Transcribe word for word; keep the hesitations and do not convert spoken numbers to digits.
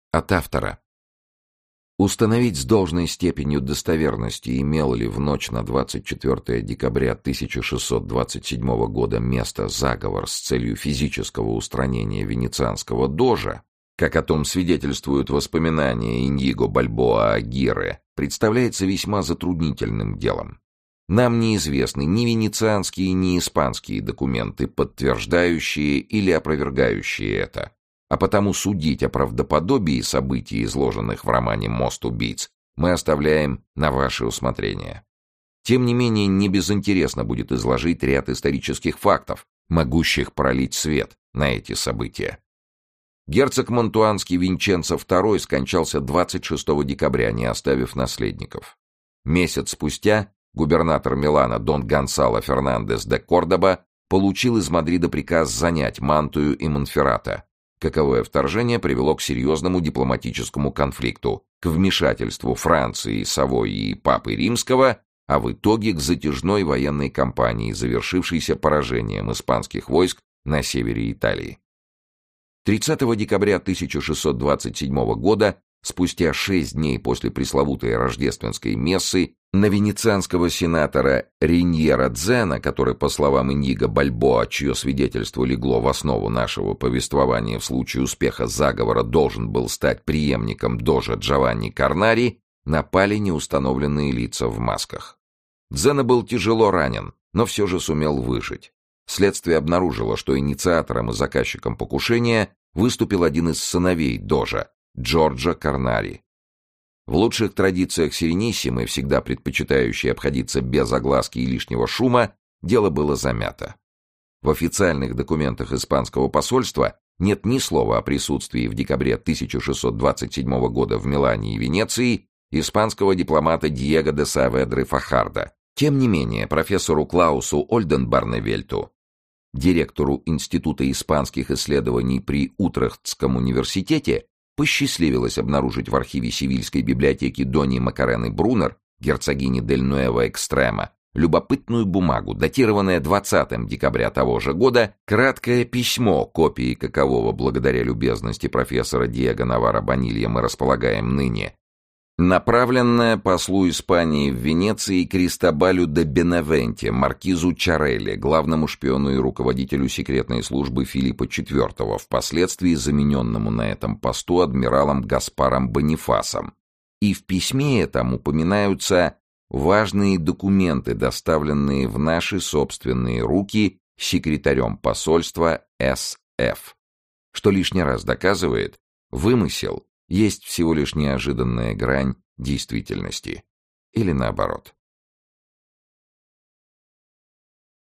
От автора. Установить с должной степенью достоверности, имел ли в ночь на двадцать четвёртое декабря тысяча шестьсот двадцать седьмого года место заговор с целью физического устранения венецианского дожа, как о том свидетельствуют воспоминания Иньиго Бальбоа Агирре, представляется весьма затруднительным делом. Нам неизвестны ни венецианские, ни испанские документы, подтверждающие или опровергающие это. А потому судить о правдоподобии событий, изложенных в романе «Мост убийц», мы оставляем на ваше усмотрение. Тем не менее, не безинтересно будет изложить ряд исторических фактов, могущих пролить свет на эти события. Герцог Монтуанский Винченцо второй скончался двадцать шестого декабря, не оставив наследников. Месяц спустя губернатор Милана Дон Гонсало Фернандес де Кордоба получил из Мадрида приказ занять Мантую и Монферрато. Каковое вторжение привело к серьезному дипломатическому конфликту, к вмешательству Франции, Савойи и Папы Римского, а в итоге к затяжной военной кампании, завершившейся поражением испанских войск на севере Италии. тридцатого декабря тысяча шестьсот двадцать седьмого года, спустя шесть дней после пресловутой рождественской мессы, на венецианского сенатора Риньера Дзена, который, по словам Иньиго Бальбоа, чье свидетельство легло в основу нашего повествования в случае успеха заговора, должен был стать преемником дожа Джованни Карнари, напали неустановленные лица в масках. Дзена был тяжело ранен, но все же сумел выжить. Следствие обнаружило, что инициатором и заказчиком покушения выступил один из сыновей дожа, Джорджо Карнари. В лучших традициях Серениссимы, всегда предпочитающей обходиться без огласки и лишнего шума, дело было замято. В официальных документах испанского посольства нет ни слова о присутствии в декабре тысяча шестьсот двадцать седьмого года в Милане и Венеции испанского дипломата Диего де Сааведро Фахарда. Тем не менее, профессору Клаусу Ольденбарневельту, директору Института испанских исследований при Утрехтском университете, посчастливилось обнаружить в архиве Севильской библиотеки Дони Макарены Брунер, герцогини дель Нуэво Экстрема, любопытную бумагу, датированное двадцатого декабря того же года, краткое письмо, копии какового, благодаря любезности профессора Диего Навара Бонилья, мы располагаем ныне, направленное послу Испании в Венеции Кристобалю де Бенавенте, маркизу Чарелли, главному шпиону и руководителю секретной службы Филиппа четвёртого, впоследствии замененному на этом посту адмиралом Гаспаром Бонифасом. И в письме этом упоминаются важные документы, доставленные в наши собственные руки секретарем посольства С Ф, что лишний раз доказывает, вымысел есть всего лишь неожиданная грань действительности. Или наоборот.